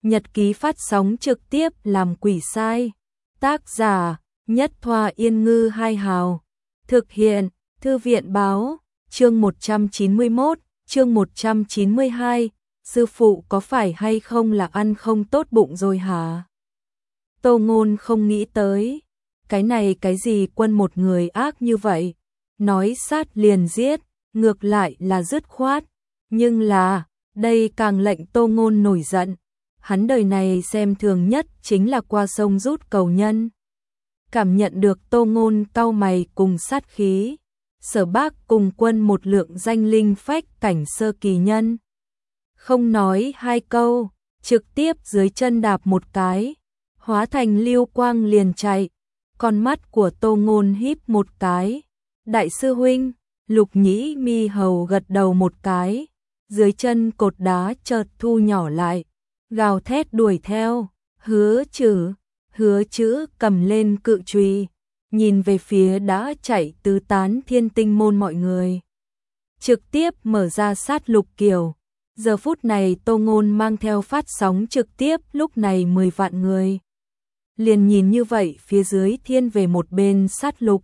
Nhật ký phát sóng trực tiếp làm quỷ sai. Tác giả Nhất Thoa Yên Ngư Hai Hào. Thực hiện Thư viện Báo. Chương 191, chương 192. Sư phụ có phải hay không là ăn không tốt bụng rồi hả? Tô Ngôn không nghĩ tới. Cái này cái gì quân một người ác như vậy? Nói sát liền giết, ngược lại là dứt khoát. Nhưng là, đây càng lệnh Tô Ngôn nổi giận. Hắn đời này xem thường nhất chính là qua sông rút cầu nhân. Cảm nhận được Tô Ngôn cau mày cùng sát khí. Sở Bác cùng quân một lượng danh linh phách cảnh sơ kỳ nhân. Không nói hai câu, trực tiếp dưới chân đạp một cái, hóa thành lưu quang liền chạy. Con mắt của Tô Ngôn híp một cái. Đại sư huynh, Lục Nhĩ Mi hầu gật đầu một cái. Dưới chân cột đá chợt thu nhỏ lại, gào thét đuổi theo. Hứa chữ cầm lên cự chùy, nhìn về phía đã chạy tứ tán Thiên Tinh môn mọi người. Trực tiếp mở ra sát lục kiều. Giờ phút này Tô Ngôn mang theo phát sóng trực tiếp lúc này 10 vạn người. Liền nhìn như vậy phía dưới thiên về một bên sát lục.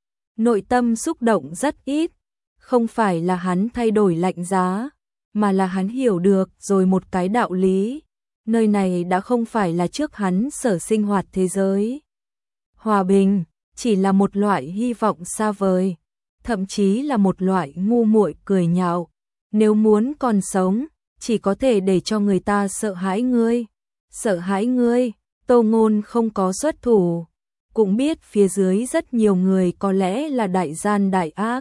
Nội tâm xúc động rất ít. Không phải là hắn thay đổi lạnh giá, mà là hắn hiểu được rồi một cái đạo lý. Nơi này đã không phải là trước hắn sở sinh hoạt thế giới. Hòa bình chỉ là một loại hy vọng xa vời, thậm chí là một loại ngu muội cười nhạo. Nếu muốn còn sống, chỉ có thể để cho người ta sợ hãi ngươi. Sợ hãi ngươi, Tô Ngôn không có xuất thủ. Cũng biết phía dưới rất nhiều người có lẽ là đại gian đại ác,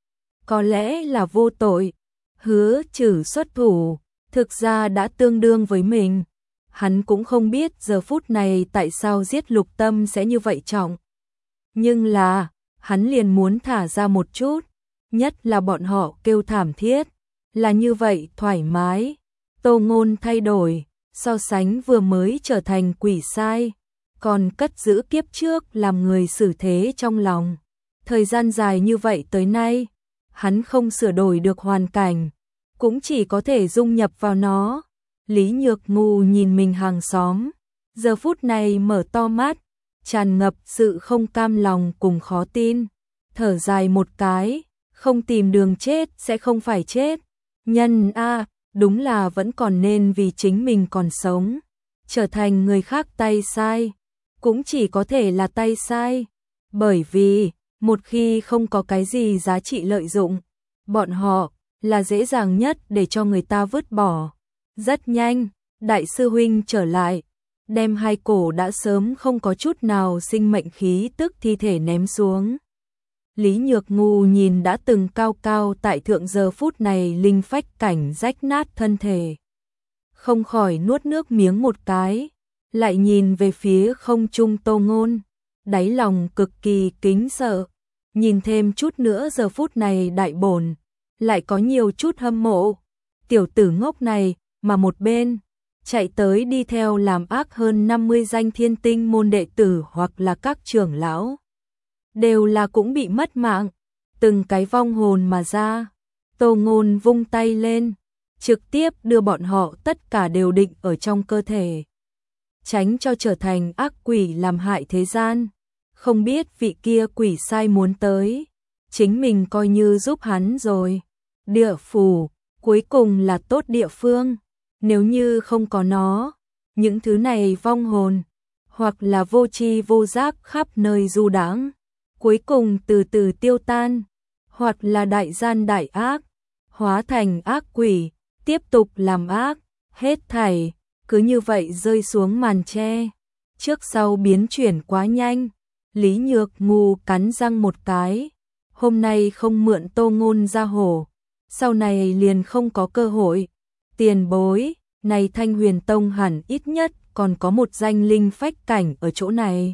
có lẽ là vô tội. Hứa Trừ xuất thủ, thực ra đã tương đương với mình. Hắn cũng không biết giờ phút này tại sao giết Lục Tâm sẽ như vậy trọng. Nhưng là, hắn liền muốn thả ra một chút, nhất là bọn họ kêu thảm thiết. Là như vậy thoải mái. Tô Ngôn thay đổi, so sánh vừa mới trở thành quỷ sai, còn cất giữ kiếp trước làm người xử thế trong lòng. Thời gian dài như vậy tới nay, hắn không sửa đổi được hoàn cảnh, cũng chỉ có thể dung nhập vào nó. Lý Nhược Ngu nhìn mình hàng xóm, giờ phút này mở to mắt, tràn ngập sự không cam lòng cùng khó tin. Thở dài một cái, không tìm đường chết sẽ không phải chết. Nhân a, đúng là vẫn còn nên vì chính mình còn sống. Trở thành người khác tay sai, cũng chỉ có thể là tay sai. Bởi vì, một khi không có cái gì giá trị lợi dụng, bọn họ là dễ dàng nhất để cho người ta vứt bỏ. Rất nhanh, đại sư huynh trở lại, đem hai cổ đã sớm không có chút nào sinh mệnh khí tức thi thể ném xuống. Lý Nhược Ngu nhìn đã từng cao cao tại thượng giờ phút này linh phách cảnh rách nát thân thể, không khỏi nuốt nước miếng một cái, lại nhìn về phía không trung Tô Ngôn, đáy lòng cực kỳ kính sợ, nhìn thêm chút nữa giờ phút này đại bổn, lại có nhiều chút hâm mộ. Tiểu tử ngốc này, mà một bên, chạy tới đi theo làm ác hơn 50 danh Thiên Tinh môn đệ tử hoặc là các trưởng lão. Đều là cũng bị mất mạng, từng cái vong hồn mà ra. Tô Ngôn vung tay lên, trực tiếp đưa bọn họ tất cả đều định ở trong cơ thể, tránh cho trở thành ác quỷ làm hại thế gian. Không biết vị kia quỷ sai muốn tới, chính mình coi như giúp hắn rồi. Địa phủ, cuối cùng là tốt địa phương, nếu như không có nó, những thứ này vong hồn, hoặc là vô tri vô giác khắp nơi du đãng, cuối cùng từ từ tiêu tan, hoặc là đại gian đại ác, hóa thành ác quỷ, tiếp tục làm ác, hết thảy, cứ như vậy rơi xuống màn tre. Trước sau biến chuyển quá nhanh, Lý Nhược Ngu cắn răng một cái, hôm nay không mượn Tô Ngôn ra hổ, sau này liền không có cơ hội. Tiền bối, này Thanh Huyền Tông hẳn ít nhất còn có một danh linh phách cảnh ở chỗ này.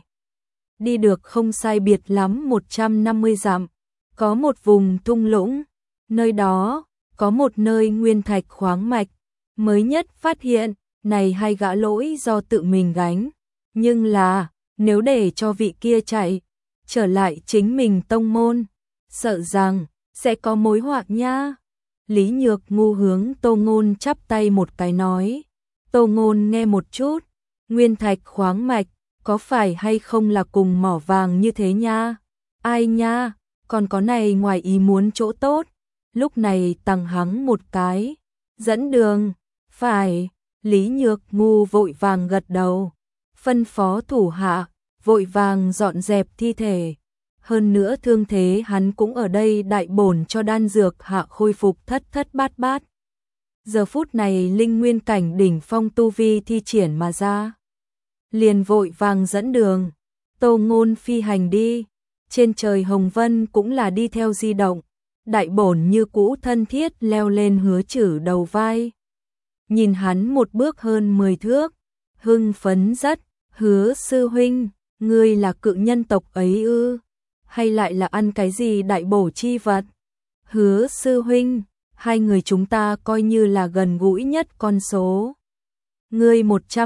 Đi được không sai biệt lắm 150 dặm, có một vùng thung lũng, nơi đó có một nơi nguyên thạch khoáng mạch, mới nhất phát hiện, này hai gã lỗi do tự mình gánh, nhưng là, nếu để cho vị kia chạy, trở lại chính mình tông môn, sợ rằng sẽ có mối họa nha. Lý Nhược Ngu hướng Tô Ngôn chắp tay một cái nói, Tô Ngôn nghe một chút, nguyên thạch khoáng mạch, có phải hay không là cùng mỏ vàng như thế nha? Ai nha, còn có này ngoài ý muốn chỗ tốt. Lúc này tằng hắng một cái, dẫn đường, phải, Lý Nhược Ngu vội vàng gật đầu, phân phó thủ hạ, vội vàng dọn dẹp thi thể. Hơn nữa thương thế hắn cũng ở đây đại bổn cho đan dược hạ khôi phục thất thất bát bát. Giờ phút này linh nguyên cảnh đỉnh phong tu vi thi triển mà ra. Liền vội vàng dẫn đường, Tô Ngôn phi hành đi, trên trời hồng vân cũng là đi theo di động, đại bổn như cũ thân thiết leo lên Hứa Chử đầu vai. Nhìn hắn một bước hơn 10 thước, hưng phấn rất, Hứa sư huynh, ngươi là cự nhân tộc ấy ư, hay lại là ăn cái gì đại bổ chi vật? Hứa sư huynh, hai người chúng ta coi như là gần gũi nhất con số. Ngươi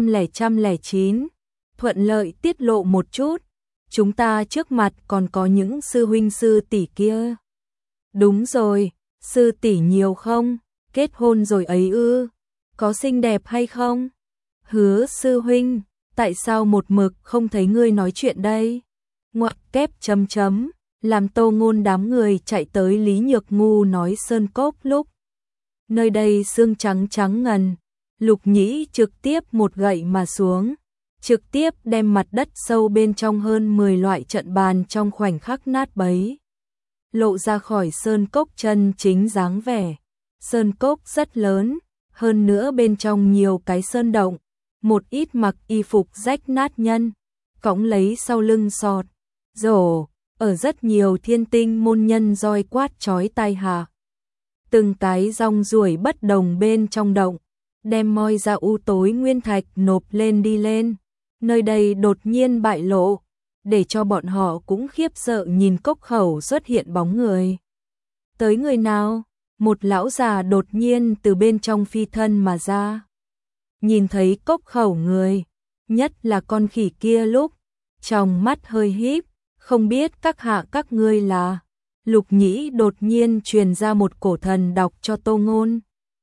109, thuận lợi tiết lộ một chút, chúng ta trước mặt còn có những sư huynh sư tỷ kia. Đúng rồi, sư tỷ nhiều không? Kết hôn rồi ấy ư? Có xinh đẹp hay không? Hứa sư huynh, tại sao một mực không thấy ngươi nói chuyện đây? Ngoặc kép chấm chấm, làm Tô Ngôn đám người chạy tới Lý Nhược Ngu nói sơn cốc lúc. Nơi đây sương trắng trắng ngần, Lục Nhĩ trực tiếp một gậy mà xuống, trực tiếp đem mặt đất sâu bên trong hơn 10 loại trận bàn trong khoảnh khắc nát bấy. Lộ ra khỏi sơn cốc chân chính dáng vẻ. Sơn cốc rất lớn, hơn nữa bên trong nhiều cái sơn động, một ít mặc y phục rách nát nhân, cõng lấy sau lưng sọt, rổ, ở rất nhiều thiên tinh môn nhân roi quát chói tai hạ. Từng cái rong ruổi bất đồng bên trong động, đem moi ra u tối nguyên thạch nộp lên đi lên. Nơi đây đột nhiên bại lộ, để cho bọn họ cũng khiếp sợ nhìn cốc khẩu xuất hiện bóng người. Tới người nào? Một lão già đột nhiên từ bên trong phi thân mà ra. Nhìn thấy cốc khẩu người, nhất là con khỉ kia lúc, trong mắt hơi híp, không biết các hạ các ngươi là. Lục Nhĩ đột nhiên truyền ra một cổ thần đọc cho Tô Ngôn.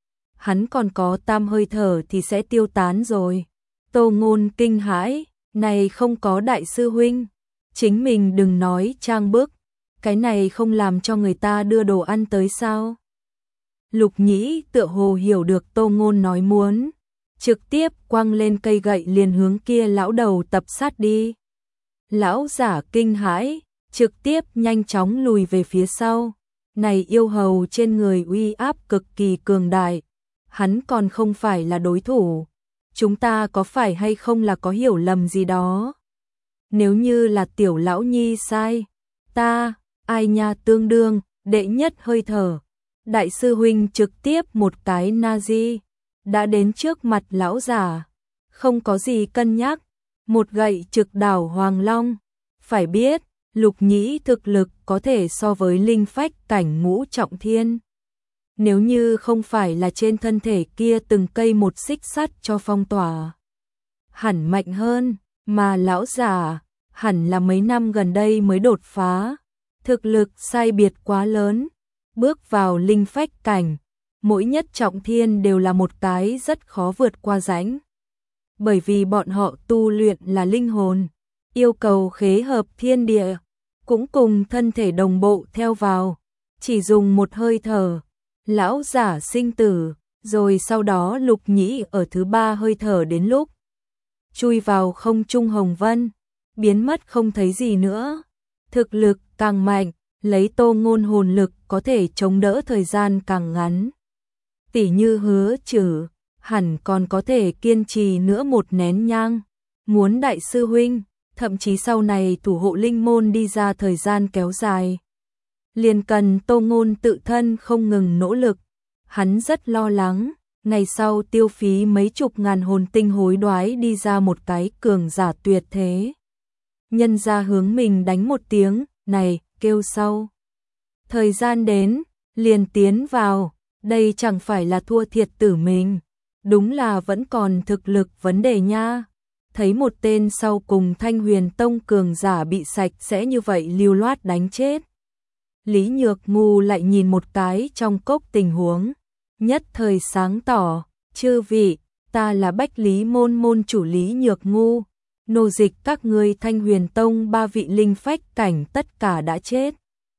Hắn còn có tam hơi thở thì sẽ tiêu tán rồi. Tô Ngôn kinh hãi, này không có đại sư huynh, chính mình đừng nói trang bức, cái này không làm cho người ta đưa đồ ăn tới sao? Lục Nhĩ tựa hồ hiểu được Tô Ngôn nói muốn, trực tiếp quăng lên cây gậy liền hướng kia lão đầu tập sát đi. Lão giả kinh hãi, trực tiếp nhanh chóng lùi về phía sau. Này yêu hầu trên người uy áp cực kỳ cường đại, hắn còn không phải là đối thủ. Chúng ta có phải hay không là có hiểu lầm gì đó? Nếu như là tiểu lão nhi sai, ta, ai nha tương đương, đệ nhất hơi thở. Đại sư huynh trực tiếp một cái Nazi, đã đến trước mặt lão giả, không có gì cân nhắc, một gậy trực đảo Hoàng Long. Phải biết, Lục Nhĩ thực lực có thể so với linh phách cảnh ngũ trọng thiên. Nếu như không phải là trên thân thể kia từng cây một xích sắt cho phong tỏa, hẳn mạnh hơn, mà lão giả hẳn là mấy năm gần đây mới đột phá, thực lực sai biệt quá lớn, bước vào linh phách cảnh, mỗi nhất trọng thiên đều là một cái rất khó vượt qua rãnh. Bởi vì bọn họ tu luyện là linh hồn, yêu cầu khế hợp thiên địa, cũng cùng thân thể đồng bộ theo vào, chỉ dùng một hơi thở, lão giả sinh tử, rồi sau đó Lục Nhĩ ở thứ ba hơi thở đến lúc chui vào không trung hồng vân, biến mất không thấy gì nữa. Thực lực càng mạnh, lấy Tô Ngôn hồn lực có thể chống đỡ thời gian càng ngắn. Tỷ như Hứa Chử, hẳn còn có thể kiên trì nữa một nén nhang. Muốn đại sư huynh, thậm chí sau này thủ hộ linh môn đi ra thời gian kéo dài, liền cần Tô Ngôn tự thân không ngừng nỗ lực. Hắn rất lo lắng, ngày sau tiêu phí mấy chục ngàn hồn tinh hối đoái đi ra một cái cường giả tuyệt thế. Nhân ra hướng mình đánh một tiếng, này, kêu sau. Thời gian đến, liền tiến vào, đây chẳng phải là thua thiệt tử mình. Đúng là vẫn còn thực lực vấn đề nha. Thấy một tên sau cùng Thanh Huyền Tông cường giả bị sạch sẽ như vậy lưu loát đánh chết. Lý Nhược Ngu lại nhìn một cái trong cốc tình huống, nhất thời sáng tỏ, chư vị, ta là Bách Lý môn môn chủ Lý Nhược Ngu, nô dịch các ngươi Thanh Huyền Tông 3 vị linh phách cảnh tất cả đã chết.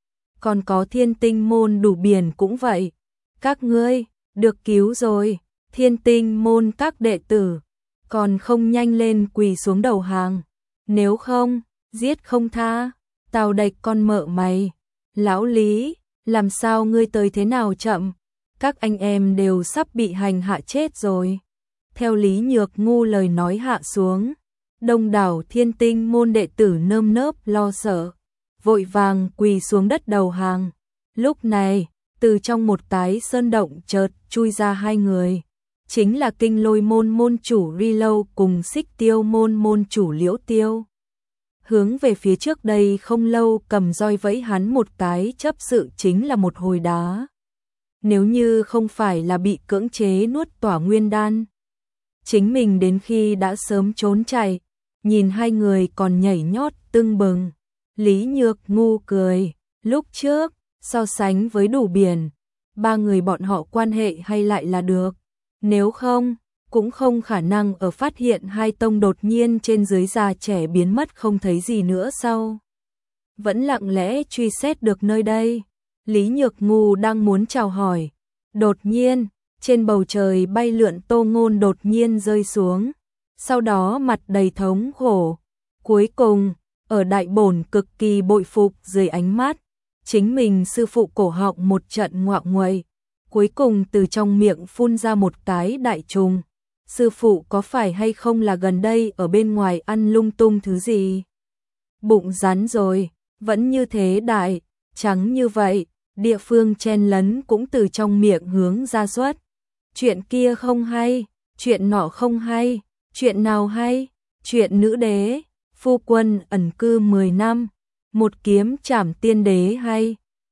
Còn có Thiên Tinh môn Đủ Biển cũng vậy, các ngươi được cứu rồi. Thiên Tinh môn các đệ tử còn không nhanh lên quỳ xuống đầu hàng, nếu không giết không tha. Tào Đạch con mợ mày, lão Lý, làm sao ngươi tới thế nào chậm, các anh em đều sắp bị hành hạ chết rồi. Theo Lý Nhược Ngu lời nói hạ xuống, đông đảo Thiên Tinh môn đệ tử nơm nớp lo sợ, vội vàng quỳ xuống đất đầu hàng. Lúc này, từ trong một cái sơn động chợt chui ra hai người, chính là Kinh Lôi môn môn chủ Ri Lâu cùng Xích Tiêu môn môn chủ Liễu Tiêu. Hướng về phía trước đây không lâu cầm roi vẫy hắn một cái chấp sự chính là một hồi đá. Nếu như không phải là bị cưỡng chế nuốt tỏa nguyên đan, chính mình đến khi đã sớm trốn chạy. Nhìn hai người còn nhảy nhót tưng bừng, Lý Nhược Ngu cười, lúc trước, so sánh với Đủ Biển, ba người bọn họ quan hệ hay lại là được, nếu không, cũng không khả năng ở phát hiện hai tông đột nhiên trên dưới già trẻ biến mất không thấy gì nữa sau. Vẫn lặng lẽ truy xét được nơi đây. Lý Nhược Ngu đang muốn chào hỏi, đột nhiên, trên bầu trời bay lượn Tô Ngôn đột nhiên rơi xuống, sau đó mặt đầy thống khổ. Cuối cùng, ở đại bổn cực kỳ bội phục dưới ánh mắt, chính mình sư phụ cổ họng một trận ngoạo nguậy, cuối cùng từ trong miệng phun ra một cái đại trùng. Sư phụ có phải hay không là gần đây ở bên ngoài ăn lung tung thứ gì? Bụng rắn rồi, vẫn như thế đại, trắng như vậy, địa phương chen lấn cũng từ trong miệng hướng ra xuất. Chuyện kia không hay, chuyện nọ không hay, chuyện nào hay? Chuyện nữ đế, phu quân ẩn cư 10 năm, một kiếm trảm tiên đế hay?